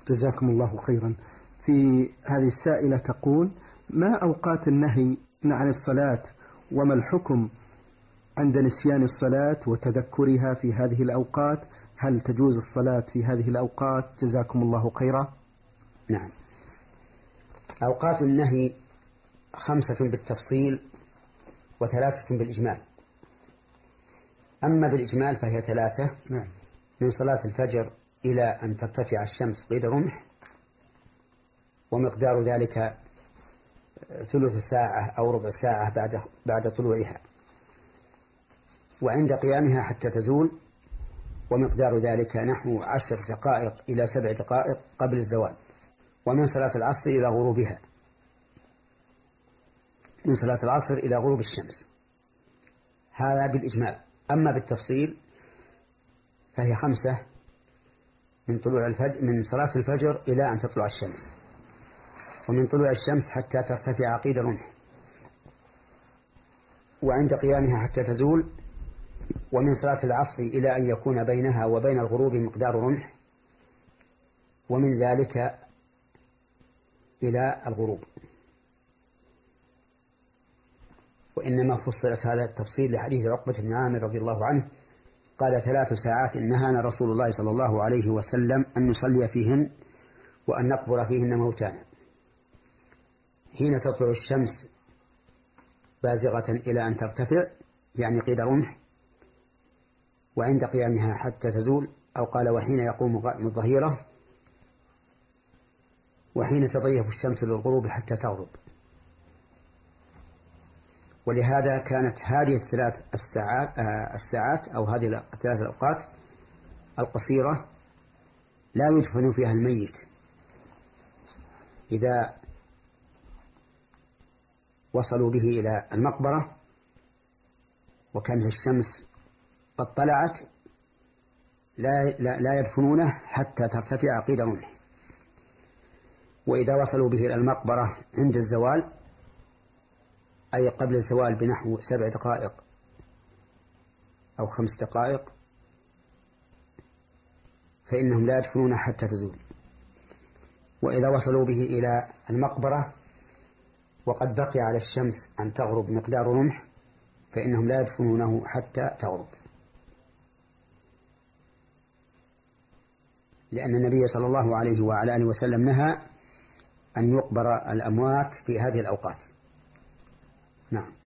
جزاكم الله خيرا. في هذه السائلة تقول: ما أوقات النهي عن الصلاة، وما الحكم عند نسيان الصلاة وتذكرها في هذه الأوقات؟ هل تجوز الصلاة في هذه الأوقات؟ جزاكم الله خيرا. نعم، أوقات النهي 5 بالتفصيل و3 بالإجمال. أما بالإجمال فهي 3. نعم. من صلاة الفجر إلى أن ترتفع الشمس قيد رمح، ومقدار ذلك ثلث ساعة أو ربع ساعة بعد طلوعها، وعند قيامها حتى تزول، ومقدار ذلك نحو 10 دقائق إلى 7 دقائق قبل الزوال. ومن صلاة العصر إلى غروبها، من صلاة العصر إلى غروب الشمس. هذا بالإجمال. أما بالتفصيل فهي 5 من طلوع الفجر، من صلاة الفجر إلى أن تطلع الشمس، ومن طلوع الشمس حتى ترتفع قيد رمح، وعند قيامها حتى تزول، ومن صلاة العصر إلى أن يكون بينها وبين الغروب مقدار رمح، ومن ذلك إلى الغروب. وإنما فصلت هذا التفصيل لحديث عقبة بن عامر رضي الله عنه قال: 3 ساعات نهانا رسول الله صلى الله عليه وسلم أن نصلي فيهن وأن نقبر فيهن موتانا: حين تطلع الشمس بازغة إلى أن ترتفع، يعني قيد رمح، وعند قيامها حتى تزول، أو قال: وحين يقوم الظهيرة، وحين تضيف الشمس للغروب حتى تغرب. ولهذا كانت هذه الساعات أو هذه 3 الأوقات القصيرة لا يدفن فيها الميت إذا وصلوا به إلى المقبرة وكانت الشمس قد طلعت، لا يدفنونه حتى ترتفع قيد رمح. وإذا وصلوا به إلى المقبرة عند الزوال، أي قبل الزوال بنحو 7 دقائق أو 5 دقائق، فإنهم لا يدفنون حتى تزول. وإذا وصلوا به إلى المقبرة وقد بقي على الشمس أن تغرب مقدار رمح، فإنهم لا يدفنونه حتى تغرب، لأن النبي صلى الله عليه وعلى آله وسلم نهى أن يقبر الأموات في هذه الأوقات. نعم.